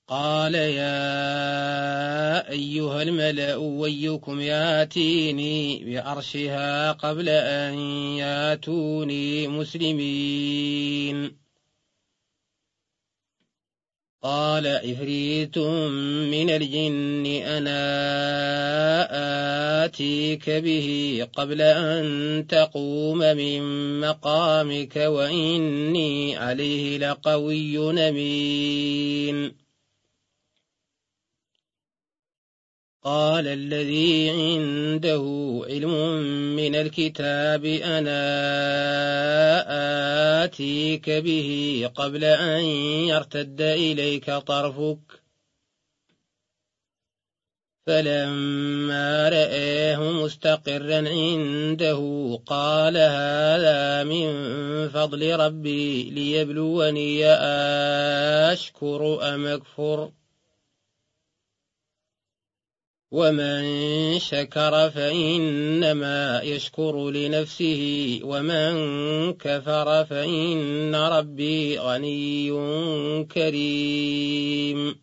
قال يا أيها الملأ أيكم ياتيني بعرشها قبل أن ياتوني مسلمين. قال عفريت من الجن أنا آتيك به قبل أن تقوم من مقامك وإني عليه لقوي أمين. قال الذي عنده علم من الكتاب أنا آتيك به قبل أن يرتد إليك طرفك فلما رآه مستقرا عنده قال هذا من فضل ربي ليبلوني أشكر أم أكفر ومن شكر فإنما يشكر لنفسه ومن كفر فإن ربي غني كريم.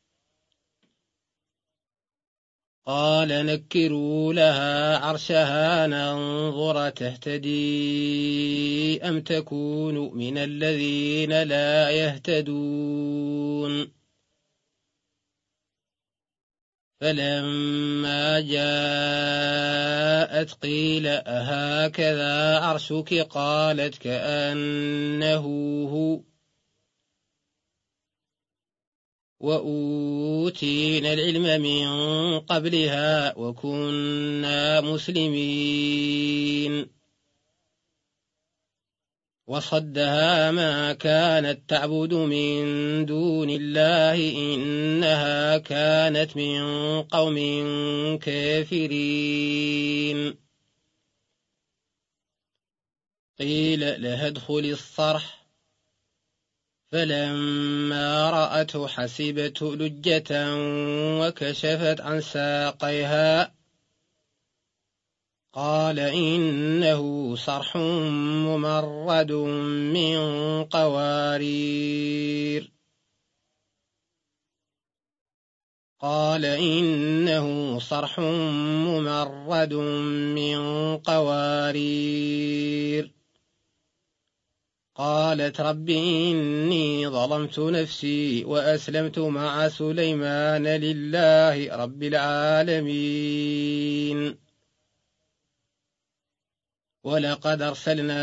قال نكروا لها عرشها ننظر تهتدي أم تكون من الذين لا يهتدون. فلما جاءت قيل أهكذا عرشك قالت كأنه هو وأوتينا العلم من قبلها وكنا مسلمين. وصدها ما كانت تعبد من دون الله إنها كانت من قوم كافرين. قيل لها ادخل الصرح فلما رأته حسبته لجة وكشفت عن ساقيها قال إنه صرح ممرد من قوارير. قال إنه صرح ممرد من قوارير. قالت رب إني ظلمت نفسي وأسلمت مع سليمان لله رب العالمين. ولقد أرسلنا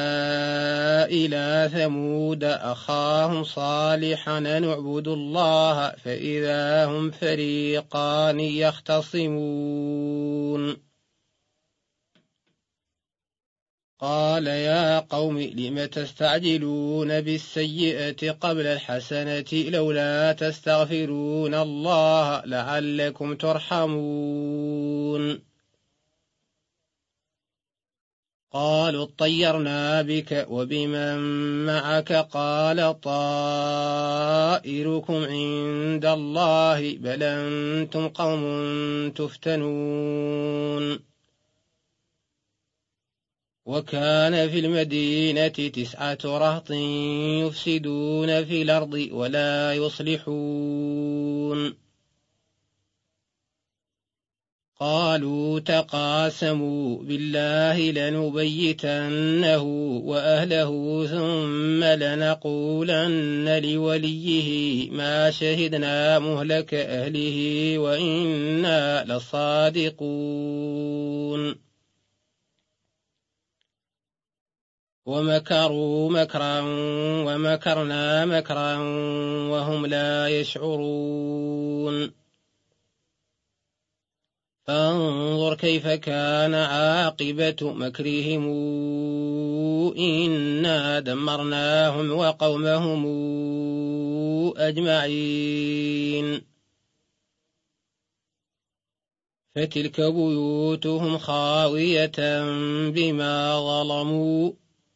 إلى ثمود أخاهم صالحا نعبد الله فإذا هم فريقان يختصمون. قال يا قوم لم تستعجلون بالسيئة قبل الحسنة لولا تستغفرون الله لعلكم ترحمون. قالوا اطيرنا بك وبمن معك قال طائركم عند الله بل أنتم قوم تفتنون. وكان في المدينة 9 رهط يفسدون في الأرض ولا يصلحون. قالوا تقاسموا بالله لنبيتنه وأهله ثم لنقولن لوليه ما شهدنا مهلك أهله وإنا لصادقون. ومكروا مكرا ومكرنا مكرا وهم لا يشعرون. فانظر كيف كان عاقبة مكرهم إنا دمرناهم وقومهم أجمعين. فتلك بيوتهم خاوية بما ظلموا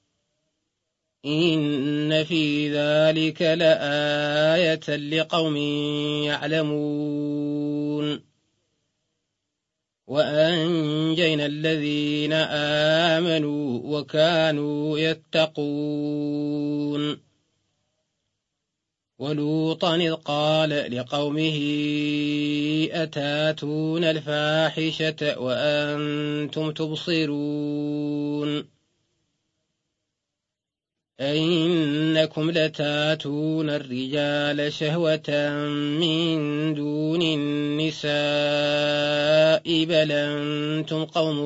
إن في ذلك لآية لقوم يعلمون. وأنجينا الذين آمنوا وكانوا يتقون. ولوطا إذ قال لقومه أتاتون الفاحشة وأنتم تبصرون أئنكم لتاتون الرجال شهوة من دون النساء بل أنتم قوم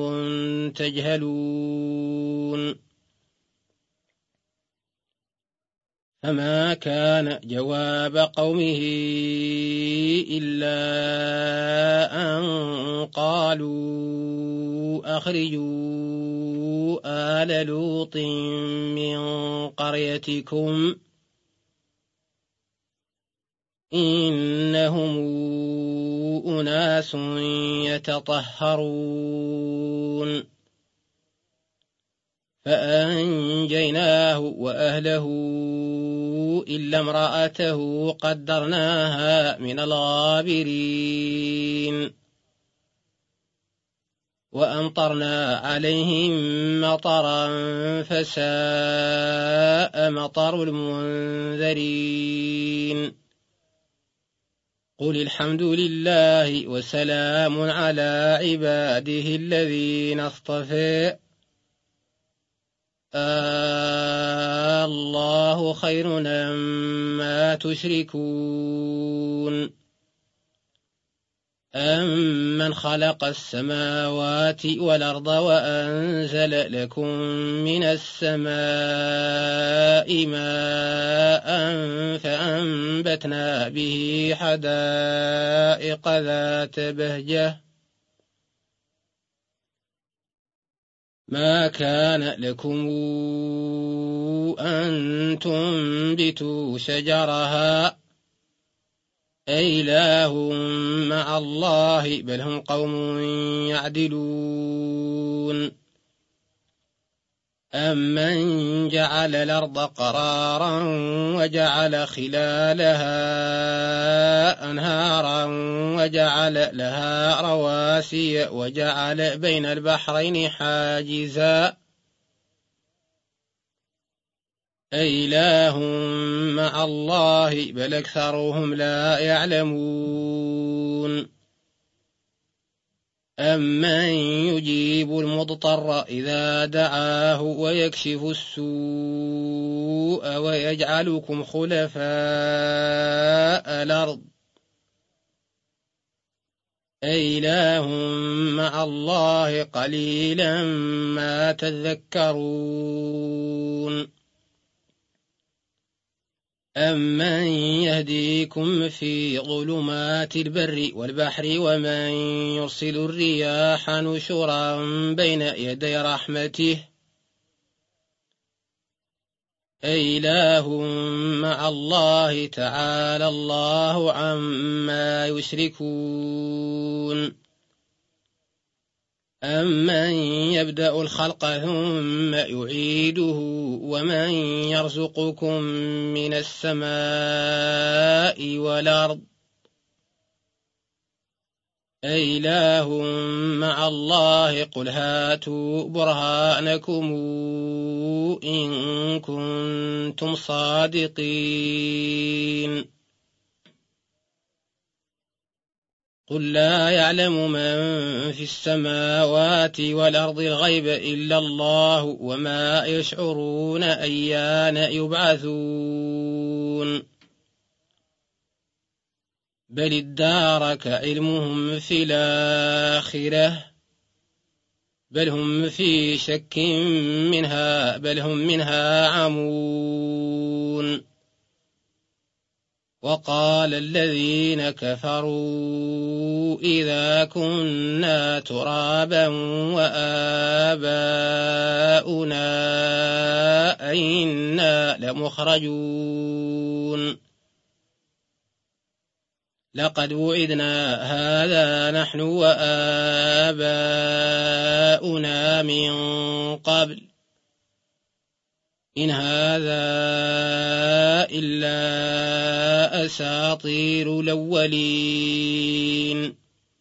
تجهلون فما كان جواب قومه إلا أن قالوا أخرجوا آل لوط من قريتكم إنهم أناس يتطهرون فأنجيناه وأهله إلا امرأته قدرناها من الغابرين وأمطرنا عليهم مطرا فساء مطر المنذرين قل الحمد لله وسلام على عباده الذين اصطفى الله خير أما تشركون أمن خلق السماوات والأرض وأنزل لكم من السماء ماء فأنبتنا به حدائق ذات بهجة ما كان لكم أن تنبتوا شجرها أإله مع الله بل هم قوم يعدلون أمن جعل الأرض قرارا وجعل خلالها أنهارا وجعل لها رواسي وجعل بين البحرين حاجزا أإله مع الله بل أكثرهم لا يعلمون أمن يجيب المضطر إذا دعاه ويكشف السوء ويجعلكم خلفاء الأرض أإله مع الله قليلا ما تذكرون أمن يهديكم في ظلمات البر والبحر ومن يرسل الرياح نشرا بين يدي رحمته أإله مع الله تعالى الله عما يشركون أمن يبدأ الخلق ثم يعيده ومن يرزقكم من السماء والأرض أإله مع الله قل هاتوا برهانكم إن كنتم صادقين قل لا يعلم من في السماوات والأرض الغيب إلا الله وما يشعرون أيان يبعثون بل ادارك علمهم في الآخرة بل هم في شك منها بل هم منها عمون وقال الذين كفروا إذا كنا ترابا وآباؤنا أئنا لمخرجون لقد وعدنا هذا نحن وآباؤنا من قبل إن هذا إلا أساطير الأولين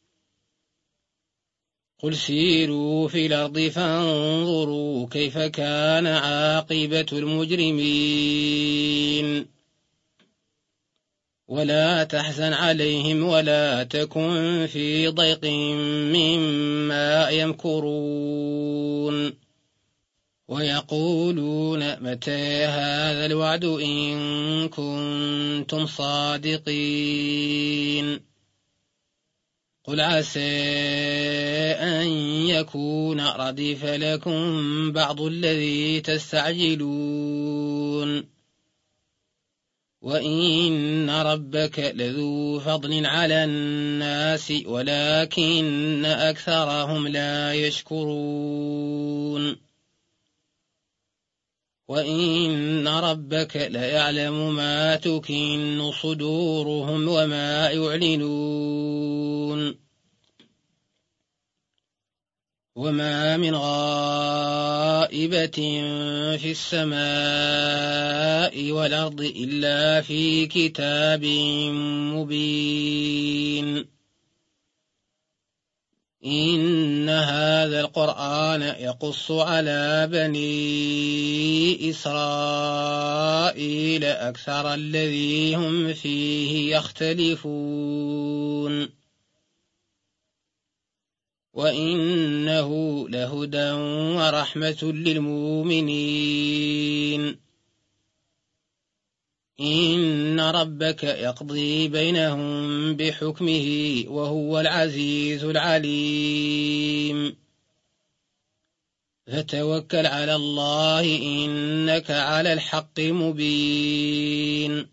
قل سيروا في الأرض فانظروا كيف كان عاقبة المجرمين ولا تحزن عليهم ولا تكن في ضيق مما يمكرون ويقولون متى هذا الوعد إن كنتم صادقين قل عسى أن يكون ردف لكم بعض الذي تستعجلون وإن ربك لذو فضل على الناس ولكن أكثرهم لا يشكرون وإن ربك ليعلم ما تكن صدورهم وما يعلنون وما من غائبة في السماء والأرض إلا في كتاب مبين إن هذا القرآن يقص على بني إسرائيل أكثر الذي هم فيه يختلفون وإنه لهدى ورحمة للمؤمنين إن ربك يقضي بينهم بحكمه وهو العزيز العليم فتوكل على الله إنك على الحق مبين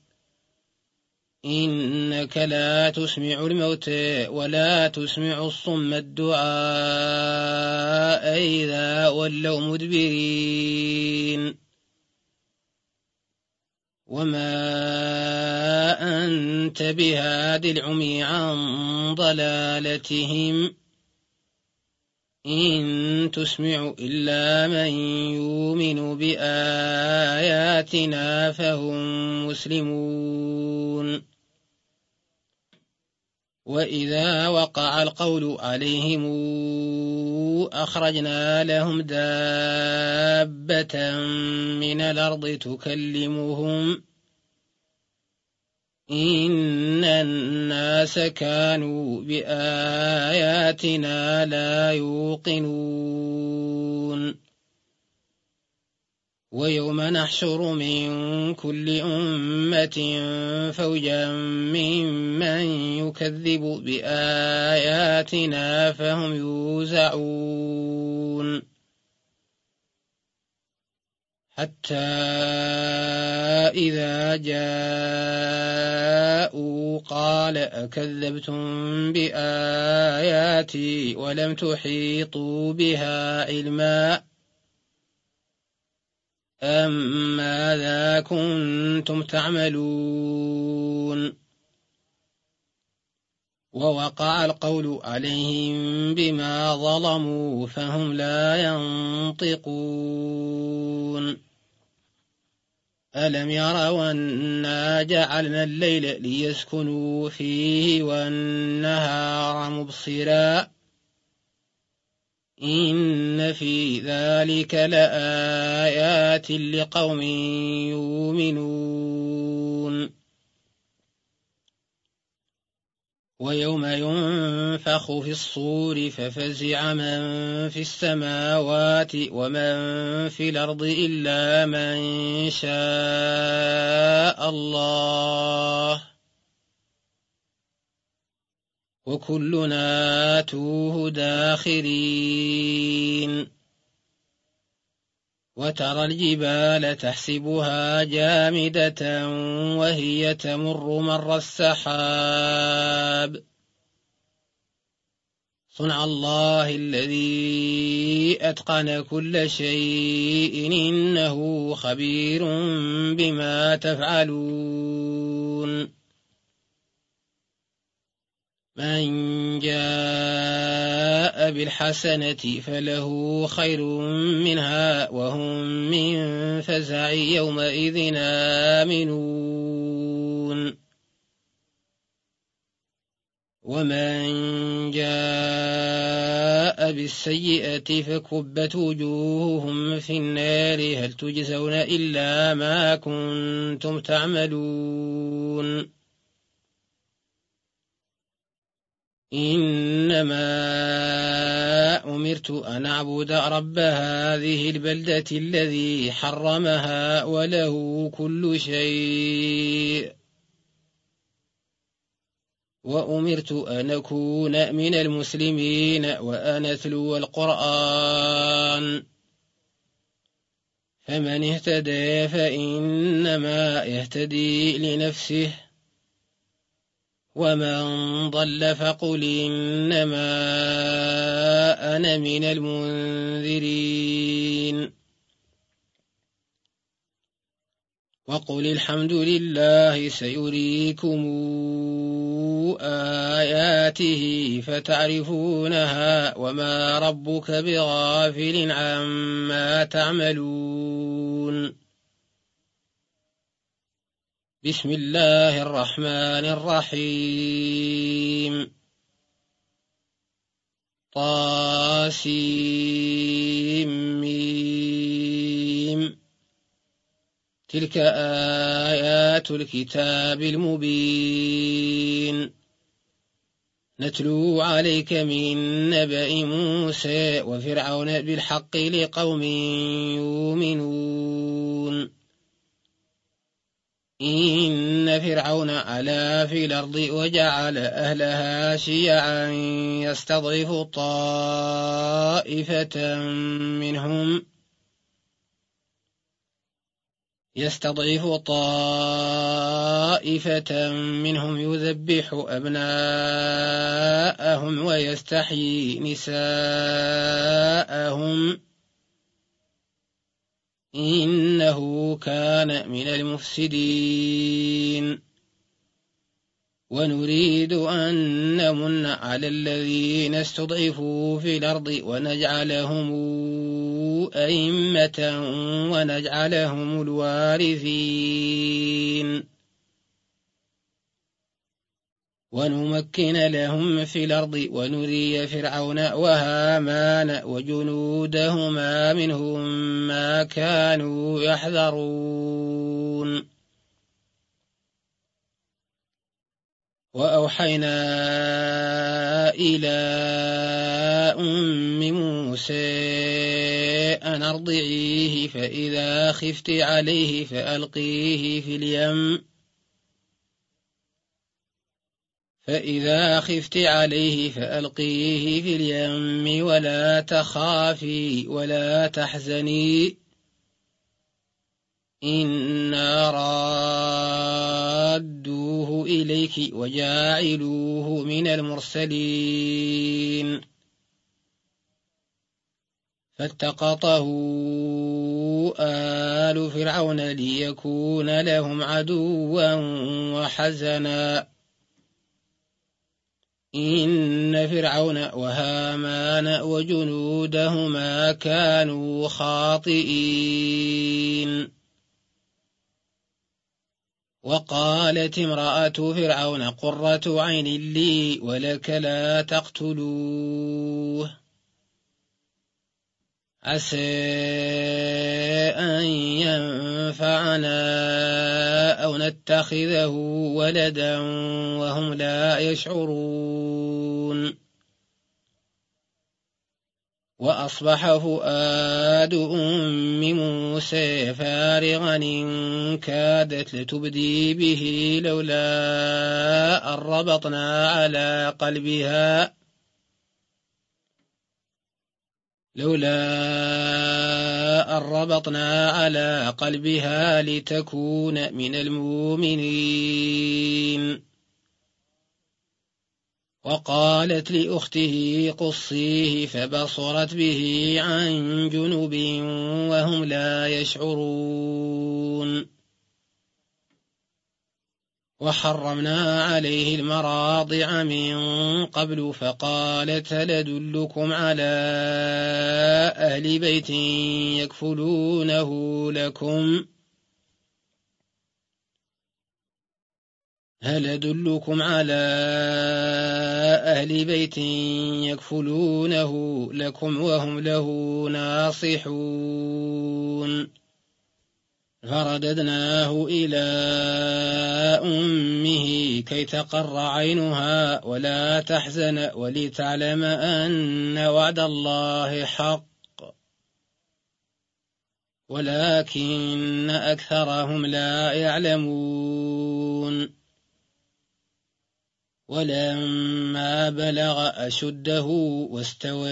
إنك لا تسمع الموتى ولا تسمع الصم الدعاء إذا ولوا مدبرين وما أنت بهاد العمي عن ضلالتهم إن تسمع إلا من يؤمن بآياتنا فهم مسلمون وإذا وقع القول عليهم أخرجنا لهم دابة من الأرض تكلمهم إن الناس كانوا بآياتنا لا يوقنون ويوم نحشر من كل أمة فوجا ممن يكذب بآياتنا فهم يوزعون حتى إذا جاءوا قال أكذبتم بآياتي ولم تحيطوا بها علما أم ماذا كنتم تعملون ووقع القول عليهم بما ظلموا فهم لا ينطقون ألم يروا أنا جعلنا الليل ليسكنوا فيه والنهار مبصرا إن في ذلك لآيات لقوم يؤمنون ويوم ينفخ في الصور ففزع من في السماوات ومن في الأرض إلا من شاء الله وكلنا آتوه داخرين وترى الجبال تحسبها جامدة وهي تمر مر السحاب صنع الله الذي أتقن كل شيء إنه خبير بما تفعلون من جاء بالحسنة فله خير منها وهم من فزع يومئذ آمنون ومن جاء بالسيئة فكبت وجوههم في النار هل تجزون إلا ما كنتم تعملون إنما أمرت أن أعبد رب هذه البلدة الذي حرمها وله كل شيء، وأمرت أن أكون من المسلمين وأن أتلو القرآن، فمن اهتدى فإنما يهتدي لنفسه، ومن ضل فقل إنما أنا من المنذرين، وقل الحمد لله سيريكم آياته فتعرفونها وما ربك بغافل عما تعملون. بسم الله الرحمن الرحيم. طاسيم. تلك آيات الكتاب المبين، نتلو عليك من نبأ موسى وفرعون بالحق لقوم يؤمنون. إن فرعون علا في الأرض وجعل أهلها شيعا يستضعف طائفة منهم يذبح أبناءهم ويستحيي نساءهم، إنه كان من المفسدين. ونريد أن نمن على الذين استضعفوا في الأرض ونجعلهم أئمة ونجعلهم الوارثين، ونمكن لهم في الأرض ونري فرعون وهامان وجنودهما منهم ما كانوا يحذرون. وأوحينا إلى أم موسى أن أرضعيه فإذا خفت عليه فألقيه في اليم ولا تخافي ولا تحزني، إنا رادوه إليك وجاعلوه من المرسلين. فالتقطه آل فرعون ليكون لهم عدوا وحزنا، إن فرعون وهامان وجنودهما كانوا خاطئين. وقالت امرأة فرعون قرة عين لي ولك لا تقتلوه عسى أن ينفعنا أو نتخذه ولدا وهم لا يشعرون. وأصبح فؤاد أم موسى فارغا إن كادت لتبدي به لولا أن ربطنا على قلبها لتكون من المؤمنين. وقالت لأخته قصيه فبصرت به عن جنب وهم لا يشعرون. وحرمنا عليه المراضع من قبل فقالت هل أدلكم على أهل بيت يكفلونه لكم وهم له ناصحون. فرددناه إلى أمه كي تقر عينها ولا تحزن ولتعلم أن وعد الله حق ولكن أكثرهم لا يعلمون. ولما بلغ أشده واستوى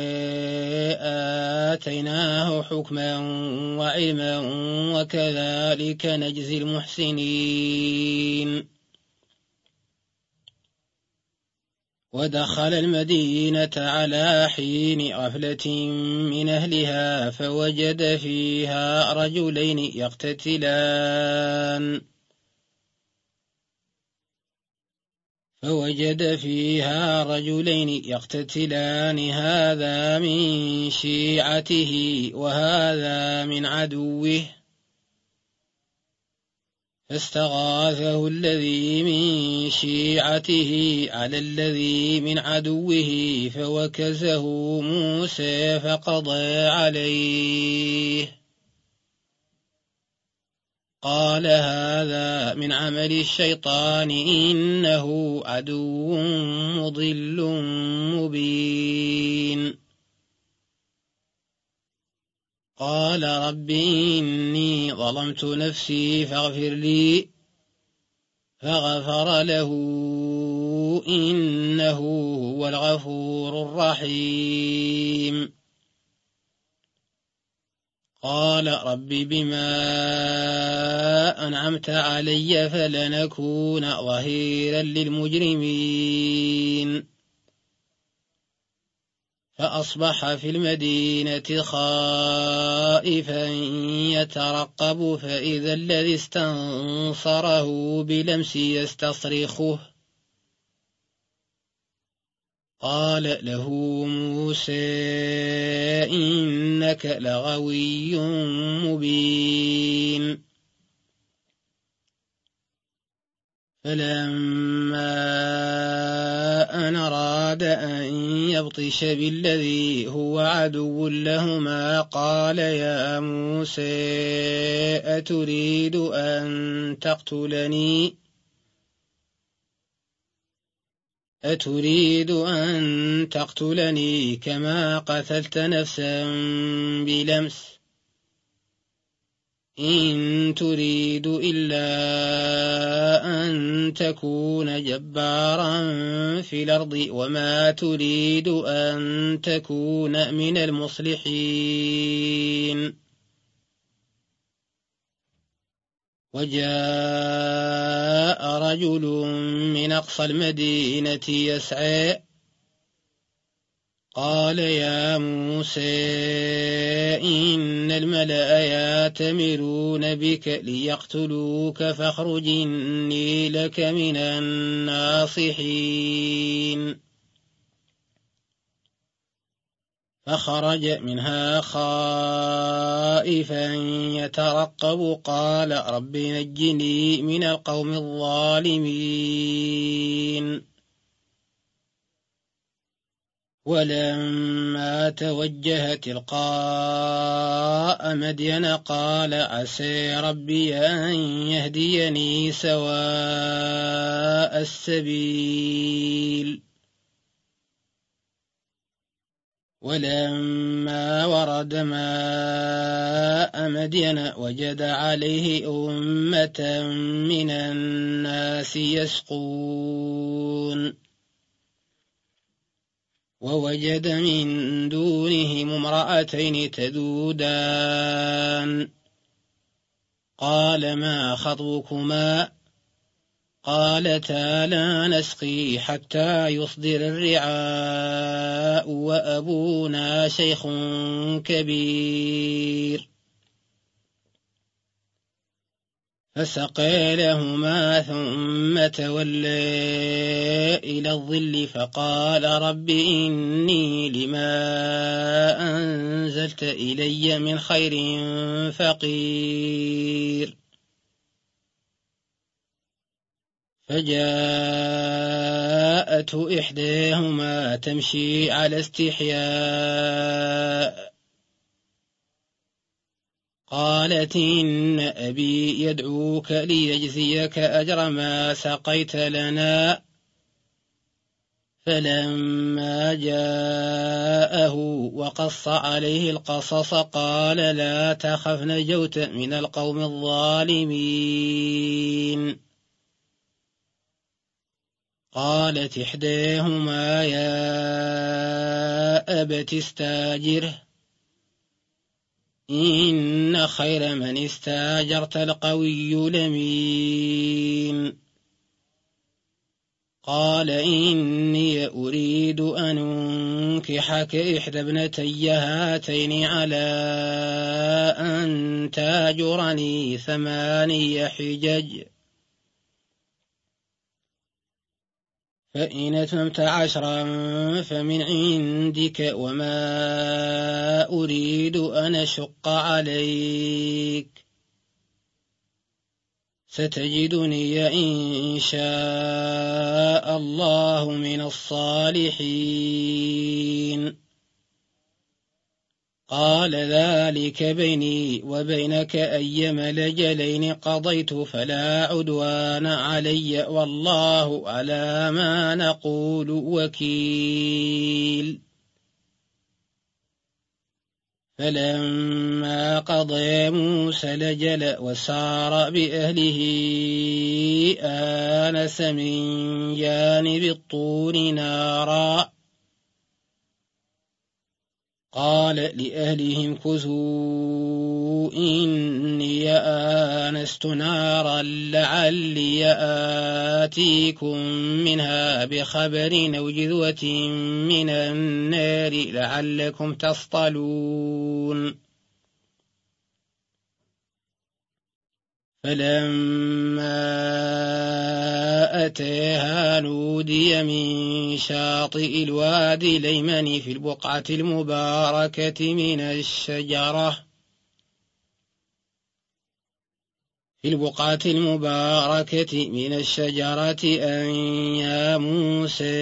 آتيناه حكما وعلما وكذلك نجزي المحسنين. ودخل المدينة على حين غفلة من أهلها فوجد فيها رجلين يقتتلان هذا من شيعته وهذا من عدوه فاستغاثه الذي من شيعته على الذي من عدوه فوكزه موسى فقضى عليه قال هذا من عمل الشيطان إنه عدو مضل مبين. قال رب إني ظلمت نفسي فاغفر لي فغفر له إنه هو الغفور الرحيم. قال رب بما أنعمت علي فلنكون ظهيرا للمجرمين. فأصبح في المدينة خائفا يترقب فإذا الذي استنصره بلمس يستصرخه قال له موسى إنك لغوي مبين. فلما أن أراد أن يبطش بالذي هو عدو لهما قال يا موسى أتريد أن تقتلني كما قتلت نفسا بلمس إن تريد إلا أن تكون جبارا في الأرض وما تريد أن تكون من المصلحين. وجاء رجل من أقصى المدينة يسعى قال يا موسى إن الملأ يأتمرون بك ليقتلوك فاخرج إني لك من الناصحين. فخرج منها خائفا يترقب قال رب نجني من القوم الظالمين. ولما توجه تلقاء مدين قال عسى ربي أن يهديني سواء السبيل. ولما ورد ماء مدين وجد عليه أمة من الناس يسقون ووجد من دونهم امرأتين تذودان قال ما خطبكما قالتا لا نسقي حتى يصدر الرعاء وأبونا شيخ كبير. فسقى لهما ثم تولى إلى الظل فقال رب إني لما أنزلت إلي من خير فقير. فجاءته إحداهما تمشي على استحياء قالت إن أبي يدعوك ليجزيك أجر ما سقيت لنا. فلما جاءه وقص عليه القصص قال لا تخف نجوت من القوم الظالمين. قالت إحداهما يا أبت استاجره إن خير من استاجرت القوي الأمين. قال إني أريد أن أنكحك إحدى ابنتي هاتين على أن تاجرني 8 حجج، فإن أتممت 10 فمن عندك، وما أريد أن أشق عليك، ستجدني إن شاء الله من الصالحين. قال ذلك بيني وبينك أيما الأجلين قضيت فلا عدوان علي، والله على ما نقول وكيل. فلما قضى موسى الأجل وسار بأهله آنس من جانب الطور نارا، قال لأهلهم كثوا إني آنست نارا لعلي آتيكم منها بخبر أو جذوة من النار لعلكم تصطلون. فلما أتاها نودي من شاطئ الوادي الأيمن في البقعة المباركة من الشجرة أن يا موسى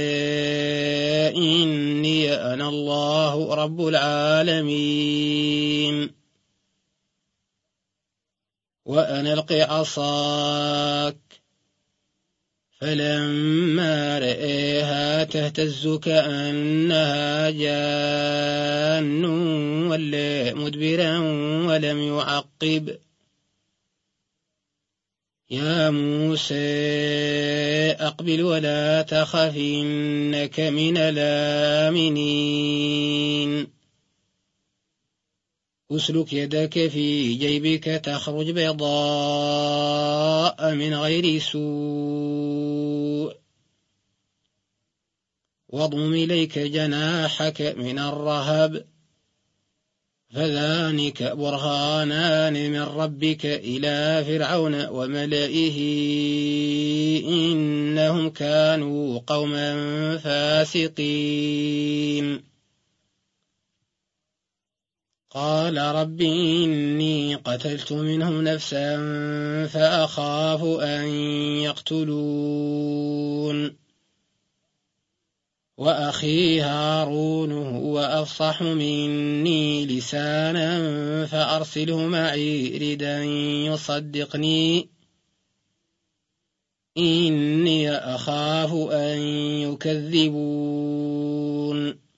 إني أنا الله رب العالمين، وأن ألق عصاك. فلما رآها تهتز كأنها جان ولى مدبرا ولم يعقب. يا موسى أقبل ولا تخف إنك من الآمنين. أسلك يدك في جيبك تخرج بيضاء من غير سوء، واضم إليك جناحك من الرهب، فذلك برهانان من ربك إلى فرعون وملئه إنهم كانوا قوما فاسقين. قال رب إني قتلت منهم نفسا فأخاف أن يقتلون، وأخي هارون هو أفصح مني لسانا فأرسله معي ردا يصدقني إني أخاف أن يكذبون.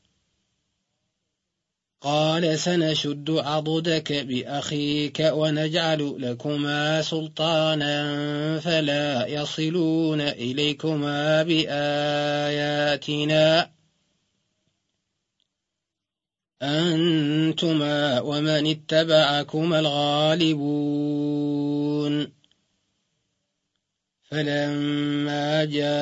قال سنشد عضدك بأخيك ونجعل لكما سلطانا فلا يصلون إليكما بآياتنا أنتما ومن اتبعكما الغالبون. فلما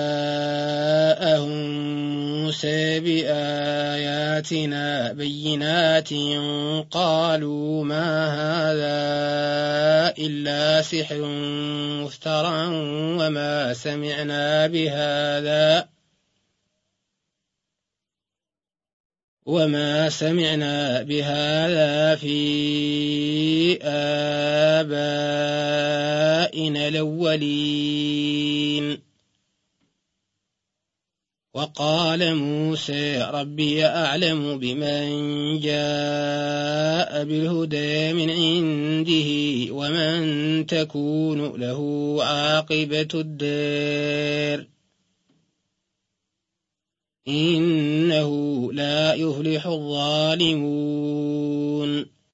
جاءهم موسى بآياتنا بينات قالوا ما هذا إلا سحر مفترى وما سمعنا بهذا في آبائنا الأولين. وقال موسى ربي أعلم بمن جاء بالهدى من عنده ومن تكون له عاقبة الدار إنه لا يفلح الظالمون